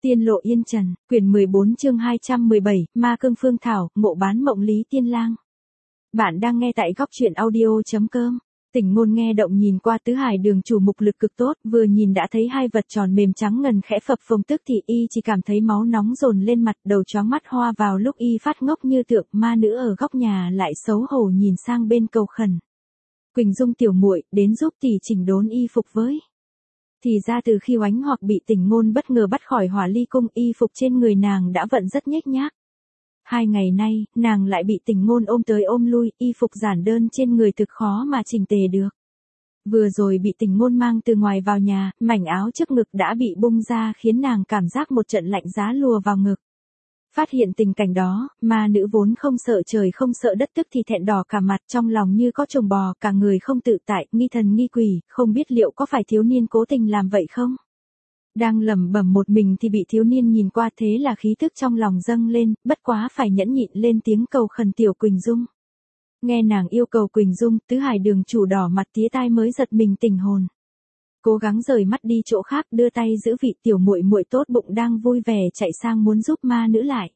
Tiên lộ yên trần, quyển 14 chương 217, Ma Cương Phương Thảo, mộ bán mộng lý tiên lang. Bạn đang nghe tại góc truyện audio.com. Tỉnh Ngôn nghe động nhìn qua tứ hải đường chủ mục lực cực tốt, vừa nhìn đã thấy hai vật tròn mềm trắng ngần khẽ phập phồng, tức thì y chỉ cảm thấy máu nóng dồn lên mặt, đầu choáng mắt hoa. Vào lúc y phát ngốc như tượng, ma nữ ở góc nhà lại xấu hổ nhìn sang bên cầu khẩn. Quỳnh Dung tiểu muội, đến giúp tỷ chỉnh đốn y phục với. Thì ra từ khi Oánh Hoặc bị Tỉnh Ngôn bất ngờ bắt khỏi Hỏa Ly cung, y phục trên người nàng đã vận rất nhếch nhác. 2 ngày nay, nàng lại bị Tỉnh Ngôn ôm tới ôm lui, y phục giản đơn trên người thực khó mà chỉnh tề được. Vừa rồi bị Tỉnh Ngôn mang từ ngoài vào nhà, mảnh áo trước ngực đã bị bung ra khiến nàng cảm giác một trận lạnh giá lùa vào ngực. Phát hiện tình cảnh đó, ma nữ vốn không sợ trời không sợ đất tức thì thẹn đỏ cả mặt, trong lòng như có trùng bò, cả người không tự tại, nghi thần nghi quỷ, không biết liệu có phải thiếu niên cố tình làm vậy không? Đang lẩm bẩm một mình thì bị thiếu niên nhìn qua, thế là khí thức trong lòng dâng lên, bất quá phải nhẫn nhịn lên tiếng cầu khẩn tiểu Quỳnh Dung. Nghe nàng yêu cầu Quỳnh Dung, tứ hải đường chủ đỏ mặt tía tai mới giật mình tỉnh hồn. Cố gắng rời mắt đi chỗ khác, đưa tay giữ vị tiểu muội muội tốt bụng đang vui vẻ chạy sang muốn giúp ma nữ lại.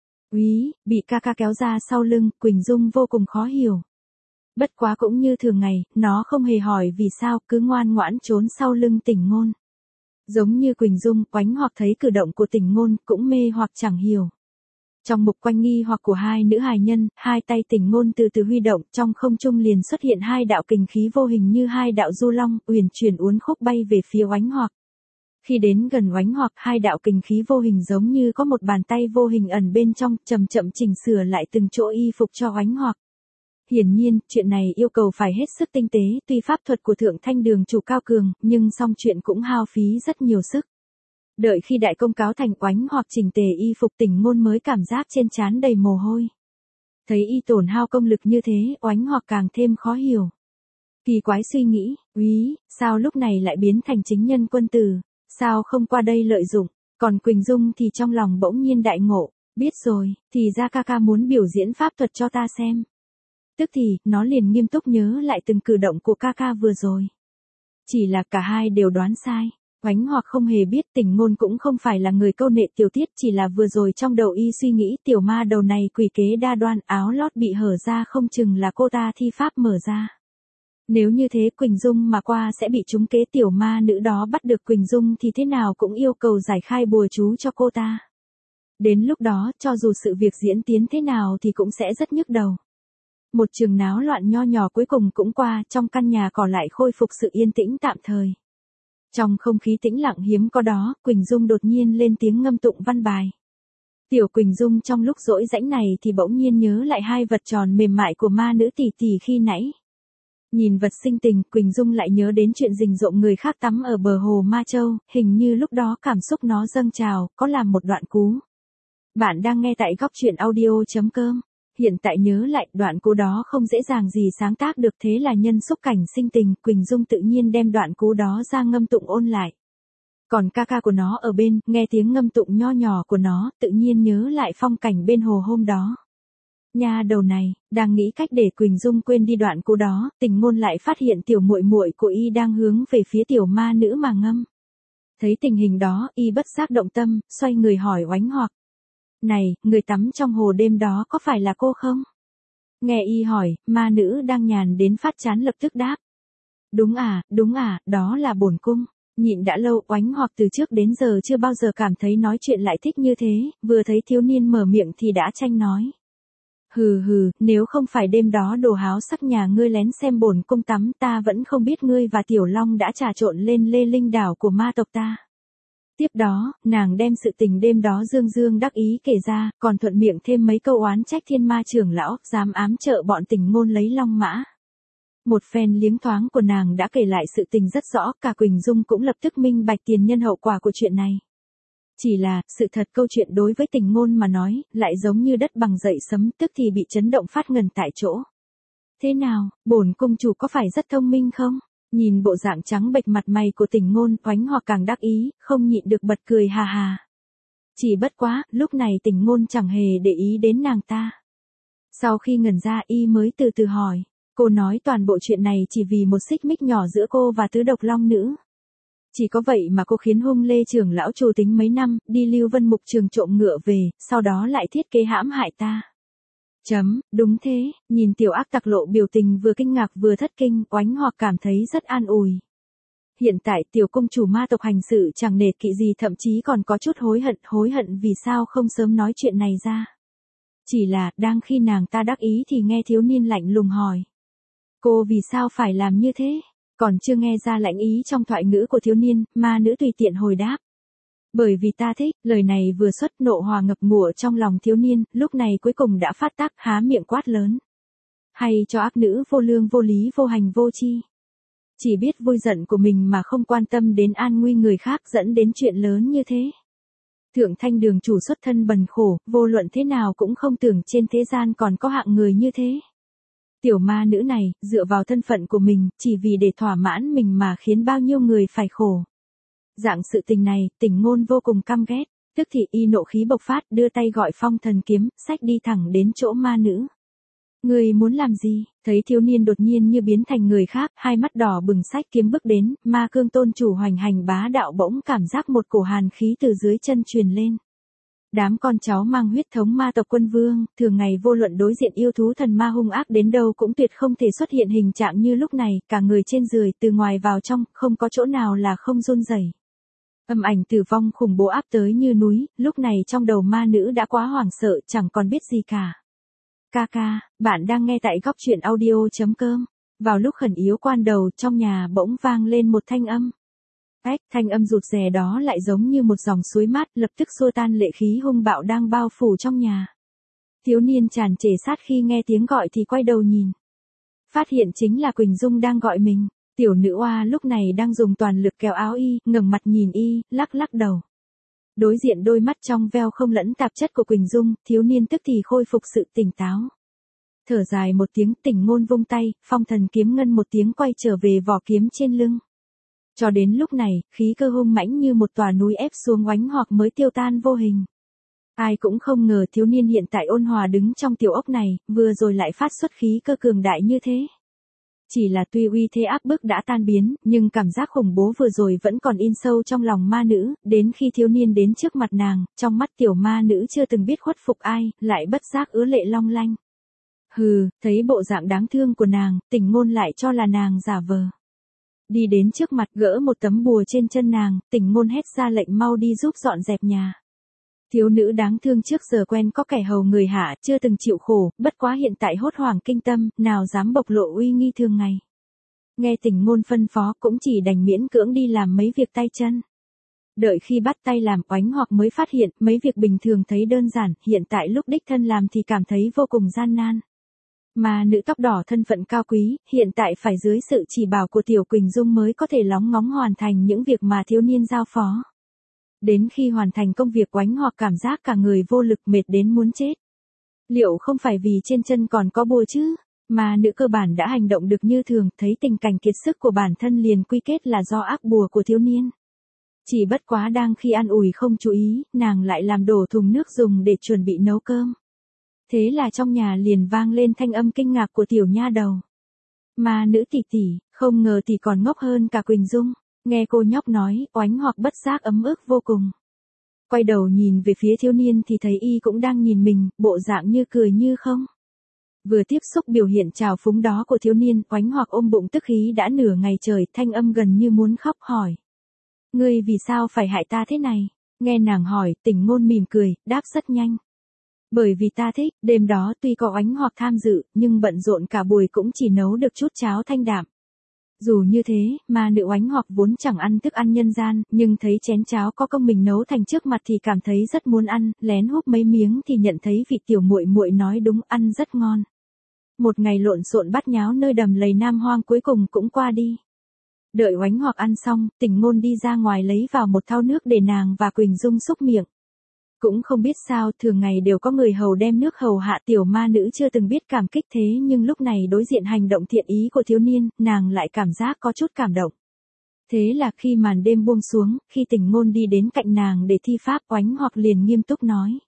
Úy, bị ca ca kéo ra sau lưng, Quỳnh Dung vô cùng khó hiểu. Bất quá cũng như thường ngày, nó không hề hỏi vì sao, cứ ngoan ngoãn trốn sau lưng Tỉnh Ngôn. Giống như Quỳnh Dung, Oánh Hoặc thấy cử động của Tỉnh Ngôn cũng mê hoặc chẳng hiểu. Trong mục quanh nghi hoặc của hai nữ hài nhân, hai tay Tỉnh Ngôn từ từ huy động, trong không trung liền xuất hiện hai đạo kình khí vô hình như hai đạo du long, uyển chuyển uốn khúc bay về phía Oánh Hoặc. Khi đến gần Oánh Hoặc, hai đạo kình khí vô hình giống như có một bàn tay vô hình ẩn bên trong, chậm chậm chỉnh sửa lại từng chỗ y phục cho Oánh Hoặc. Hiển nhiên, chuyện này yêu cầu phải hết sức tinh tế, tuy pháp thuật của Thượng Thanh Đường chủ cao cường, nhưng song chuyện cũng hao phí rất nhiều sức. Đợi khi đại công cáo thành, Oánh Hoặc chỉnh tề y phục, Tỉnh Ngôn mới cảm giác trên trán đầy mồ hôi. Thấy y tổn hao công lực như thế, Oánh Hoặc càng thêm khó hiểu. Kỳ quái suy nghĩ, úy, sao lúc này lại biến thành chính nhân quân tử, sao không qua đây lợi dụng, còn Quỳnh Dung thì trong lòng bỗng nhiên đại ngộ, biết rồi, thì ra ca ca muốn biểu diễn pháp thuật cho ta xem. Tức thì, nó liền nghiêm túc nhớ lại từng cử động của ca ca vừa rồi. Chỉ là cả hai đều đoán sai. Oánh Hoặc không hề biết Tỉnh Ngôn cũng không phải là người câu nệ tiểu tiết, chỉ là vừa rồi trong đầu y suy nghĩ tiểu ma đầu này quỷ kế đa đoan, áo lót bị hở ra không chừng là cô ta thi pháp mở ra. Nếu như thế Quỳnh Dung mà qua sẽ bị trúng kế, tiểu ma nữ đó bắt được Quỳnh Dung thì thế nào cũng yêu cầu giải khai bùa chú cho cô ta. Đến lúc đó, cho dù sự việc diễn tiến thế nào thì cũng sẽ rất nhức đầu. Một trường náo loạn nho nhỏ cuối cùng cũng qua, trong căn nhà cỏ lại khôi phục sự yên tĩnh tạm thời. Trong không khí tĩnh lặng hiếm có đó, Quỳnh Dung đột nhiên lên tiếng ngâm tụng văn bài. Tiểu Quỳnh Dung trong lúc rỗi rãnh này thì bỗng nhiên nhớ lại hai vật tròn mềm mại của ma nữ tỷ tỷ khi nãy. Nhìn vật sinh tình, Quỳnh Dung lại nhớ đến chuyện rình rộm người khác tắm ở bờ hồ Ma Châu, hình như lúc đó cảm xúc nó dâng trào, có làm một đoạn cú. Bạn đang nghe tại góc truyện audio.com. Hiện tại nhớ lại đoạn cú đó không dễ dàng gì sáng tác được, thế là nhân xúc cảnh sinh tình, Quỳnh Dung tự nhiên đem đoạn cú đó ra ngâm tụng ôn lại. Còn ca ca của nó ở bên, nghe tiếng ngâm tụng nho nhỏ của nó, tự nhiên nhớ lại phong cảnh bên hồ hôm đó. Nha đầu này, đang nghĩ cách để Quỳnh Dung quên đi đoạn cú đó, Tỉnh Ngôn lại phát hiện tiểu muội muội của y đang hướng về phía tiểu ma nữ mà ngâm. Thấy tình hình đó, y bất giác động tâm, xoay người hỏi Oánh Hoặc. Này, người tắm trong hồ đêm đó có phải là cô không? Nghe y hỏi, ma nữ đang nhàn đến phát chán lập tức đáp. Đúng à, đó là bổn cung. Nhịn đã lâu, Oánh Hoặc từ trước đến giờ chưa bao giờ cảm thấy nói chuyện lại thích như thế, vừa thấy thiếu niên mở miệng thì đã tranh nói. Hừ, nếu không phải đêm đó đồ háo sắc nhà ngươi lén xem bổn cung tắm, ta vẫn không biết ngươi và Tiểu Long đã trà trộn lên Lê Linh đảo của ma tộc ta. Tiếp đó, nàng đem sự tình đêm đó dương đắc ý kể ra, còn thuận miệng thêm mấy câu oán trách thiên ma trưởng lão, dám ám trợ bọn Tỉnh Ngôn lấy long mã. Một phen liếng thoáng của nàng đã kể lại sự tình rất rõ, cả Quỳnh Dung cũng lập tức minh bạch tiền nhân hậu quả của chuyện này. Chỉ là, sự thật câu chuyện đối với Tỉnh Ngôn mà nói, lại giống như đất bằng dậy sấm, tức thì bị chấn động phát ngần tại chỗ. Thế nào, bổn cung chủ có phải rất thông minh không? Nhìn bộ dạng trắng bệch mặt mày của Tỉnh Ngôn, Oánh Hoặc càng đắc ý, không nhịn được bật cười hà hà. Chỉ bất quá, lúc này Tỉnh Ngôn chẳng hề để ý đến nàng ta. Sau khi ngẩn ra y mới từ từ hỏi, cô nói toàn bộ chuyện này chỉ vì một xích mích nhỏ giữa cô và tứ độc long nữ. Chỉ có vậy mà cô khiến Hung Lê trưởng lão trù tính mấy năm, đi Lưu Vân Mục Trường trộm ngựa về, sau đó lại thiết kế hãm hại ta. Đúng thế, nhìn tiểu ác tặc lộ biểu tình vừa kinh ngạc vừa thất kinh, Oánh Hoặc cảm thấy rất an ủi. Hiện tại tiểu công chủ ma tộc hành sự chẳng nể kỵ gì, thậm chí còn có chút hối hận vì sao không sớm nói chuyện này ra. Chỉ là, đang khi nàng ta đắc ý thì nghe thiếu niên lạnh lùng hỏi. Cô vì sao phải làm như thế? Còn chưa nghe ra lãnh ý trong thoại ngữ của thiếu niên, ma nữ tùy tiện hồi đáp. Bởi vì ta thích, lời này vừa xuất, nộ hòa ngập ngụa trong lòng thiếu niên, lúc này cuối cùng đã phát tác, há miệng quát lớn. Hay cho ác nữ vô lương vô lý vô hành vô chi. Chỉ biết vui giận của mình mà không quan tâm đến an nguy người khác, dẫn đến chuyện lớn như thế. Thượng Thanh Đường chủ xuất thân bần khổ, vô luận thế nào cũng không tưởng trên thế gian còn có hạng người như thế. Tiểu ma nữ này, dựa vào thân phận của mình, chỉ vì để thỏa mãn mình mà khiến bao nhiêu người phải khổ. Dạng sự tình này, Tỉnh Ngôn vô cùng căm ghét, tức thì y nộ khí bộc phát, đưa tay gọi Phong Thần kiếm, xách đi thẳng đến chỗ ma nữ. Người muốn làm gì? Thấy thiếu niên đột nhiên như biến thành người khác, hai mắt đỏ bừng xách kiếm bước đến, Ma Cương tôn chủ hoành hành bá đạo bỗng cảm giác một cổ hàn khí từ dưới chân truyền lên. Đám con cháu mang huyết thống ma tộc quân vương, thường ngày vô luận đối diện yêu thú thần ma hung ác đến đâu cũng tuyệt không thể xuất hiện hình trạng như lúc này, cả người trên giường từ ngoài vào trong, không có chỗ nào là không run rẩy. Âm ảnh tử vong khủng bố áp tới như núi, lúc này trong đầu ma nữ đã quá hoảng sợ, chẳng còn biết gì cả. Ca, bạn đang nghe tại góc truyện audio.com. Vào lúc khẩn yếu quan đầu, trong nhà bỗng vang lên một thanh âm. Thanh âm rụt rè đó lại giống như một dòng suối mát, lập tức xua tan lệ khí hung bạo đang bao phủ trong nhà. Thiếu niên tràn trề sát khi nghe tiếng gọi thì quay đầu nhìn. Phát hiện chính là Quỳnh Dung đang gọi mình. Tiểu nữ oa lúc này đang dùng toàn lực kéo áo y, ngẩng mặt nhìn y, lắc đầu. Đối diện đôi mắt trong veo không lẫn tạp chất của Quỳnh Dung, thiếu niên tức thì khôi phục sự tỉnh táo. Thở dài một tiếng, Tỉnh Ngôn vung tay, Phong Thần kiếm ngân một tiếng quay trở về vỏ kiếm trên lưng. Cho đến lúc này, khí cơ hung mãnh như một tòa núi ép xuống Oánh Hoặc mới tiêu tan vô hình. Ai cũng không ngờ thiếu niên hiện tại ôn hòa đứng trong tiểu ốc này, vừa rồi lại phát xuất khí cơ cường đại như thế. Chỉ là tuy uy thế áp bức đã tan biến, nhưng cảm giác khủng bố vừa rồi vẫn còn in sâu trong lòng ma nữ, đến khi thiếu niên đến trước mặt nàng, trong mắt tiểu ma nữ chưa từng biết khuất phục ai, lại bất giác ứa lệ long lanh. Hừ, thấy bộ dạng đáng thương của nàng, Tỉnh Ngôn lại cho là nàng giả vờ. Đi đến trước mặt gỡ một tấm bùa trên chân nàng, Tỉnh Ngôn hét ra lệnh mau đi giúp dọn dẹp nhà. Thiếu nữ đáng thương trước giờ quen có kẻ hầu người hạ, chưa từng chịu khổ, bất quá hiện tại hốt hoảng kinh tâm, nào dám bộc lộ uy nghi thường ngày. Nghe Tỉnh Ngôn phân phó cũng chỉ đành miễn cưỡng đi làm mấy việc tay chân. Đợi khi bắt tay làm, Oánh Hoặc mới phát hiện, mấy việc bình thường thấy đơn giản, hiện tại lúc đích thân làm thì cảm thấy vô cùng gian nan. Mà nữ tóc đỏ thân phận cao quý, hiện tại phải dưới sự chỉ bảo của Tiểu Quỳnh Dung mới có thể lóng ngóng hoàn thành những việc mà thiếu niên giao phó. Đến khi hoàn thành công việc, Oánh Hoặc cảm giác cả người vô lực, mệt đến muốn chết. Liệu không phải vì trên chân còn có bùa chứ? Mà nữ cơ bản đã hành động được như thường, thấy tình cảnh kiệt sức của bản thân liền quy kết là do ác bùa của thiếu niên. Chỉ bất quá đang khi an ủi không chú ý, nàng lại làm đổ thùng nước dùng để chuẩn bị nấu cơm. Thế là trong nhà liền vang lên thanh âm kinh ngạc của tiểu nha đầu. Mà nữ tỷ, không ngờ tỷ còn ngốc hơn cả Quỳnh Dung. Nghe cô nhóc nói, Oánh Hoặc bất giác ấm ức vô cùng. Quay đầu nhìn về phía thiếu niên thì thấy y cũng đang nhìn mình, bộ dạng như cười như không. Vừa tiếp xúc biểu hiện trào phúng đó của thiếu niên, Oánh Hoặc ôm bụng tức khí đã nửa ngày trời, thanh âm gần như muốn khóc hỏi. Ngươi vì sao phải hại ta thế này? Nghe nàng hỏi, Tỉnh Ngôn mỉm cười, đáp rất nhanh. Bởi vì ta thích, đêm đó tuy có Oánh Hoặc tham dự, nhưng bận rộn cả buổi cũng chỉ nấu được chút cháo thanh đạm. Dù như thế, mà nữ Oánh Hoặc vốn chẳng ăn thức ăn nhân gian, nhưng thấy chén cháo có công mình nấu thành trước mặt thì cảm thấy rất muốn ăn, lén húp mấy miếng thì nhận thấy vị tiểu muội muội nói đúng, ăn rất ngon. Một ngày lộn xộn bát nháo nơi đầm lầy Nam Hoang cuối cùng cũng qua đi. Đợi Oánh Hoặc ăn xong, Tỉnh Ngôn đi ra ngoài lấy vào một thau nước để nàng và Quỳnh Dung xúc miệng. Cũng không biết sao, thường ngày đều có người hầu đem nước hầu hạ tiểu ma nữ chưa từng biết cảm kích thế, nhưng lúc này đối diện hành động thiện ý của thiếu niên, nàng lại cảm giác có chút cảm động. Thế là khi màn đêm buông xuống, khi Tỉnh Ngôn đi đến cạnh nàng để thi pháp, Oánh Hoặc liền nghiêm túc nói.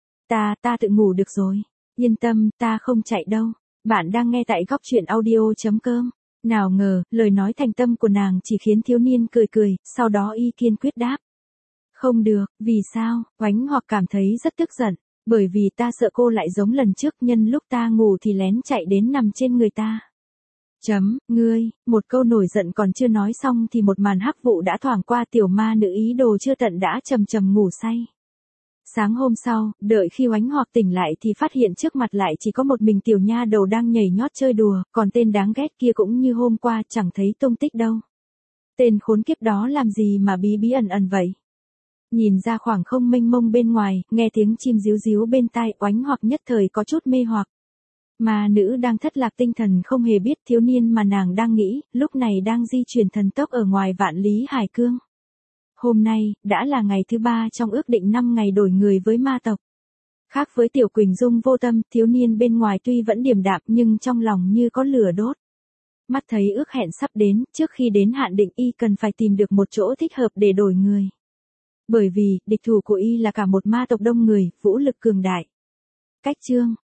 Ta tự ngủ được rồi. Yên tâm, ta không chạy đâu. Bạn đang nghe tại góc truyện audio.com. Nào ngờ, lời nói thành tâm của nàng chỉ khiến thiếu niên cười cười, sau đó y kiên quyết đáp. Không được, vì sao? Oánh Hoặc cảm thấy rất tức giận, bởi vì ta sợ cô lại giống lần trước, nhân lúc ta ngủ thì lén chạy đến nằm trên người ta. Ngươi, một câu nổi giận còn chưa nói xong thì một màn hắc vụ đã thoảng qua, tiểu ma nữ ý đồ chưa tận đã trầm trầm ngủ say. Sáng hôm sau, đợi khi Oánh Hoặc tỉnh lại thì phát hiện trước mặt lại chỉ có một mình tiểu nha đầu đang nhảy nhót chơi đùa, còn tên đáng ghét kia cũng như hôm qua chẳng thấy tung tích đâu. Tên khốn kiếp đó làm gì mà bí bí ẩn ẩn vậy? Nhìn ra khoảng không mênh mông bên ngoài, nghe tiếng chim ríu ríu bên tai, Oánh Hoặc nhất thời có chút mê hoặc. Mà nữ đang thất lạc tinh thần không hề biết thiếu niên mà nàng đang nghĩ, lúc này đang di chuyển thần tốc ở ngoài Vạn Lý Hải Cương. Hôm nay, đã là ngày thứ 3 trong ước định 5 ngày đổi người với ma tộc. Khác với Tiểu Quỳnh Dung vô tâm, thiếu niên bên ngoài tuy vẫn điềm đạm nhưng trong lòng như có lửa đốt. Mắt thấy ước hẹn sắp đến, trước khi đến hạn định y cần phải tìm được một chỗ thích hợp để đổi người. Bởi vì, địch thủ của y là cả một ma tộc đông người, vũ lực cường đại. Cách chương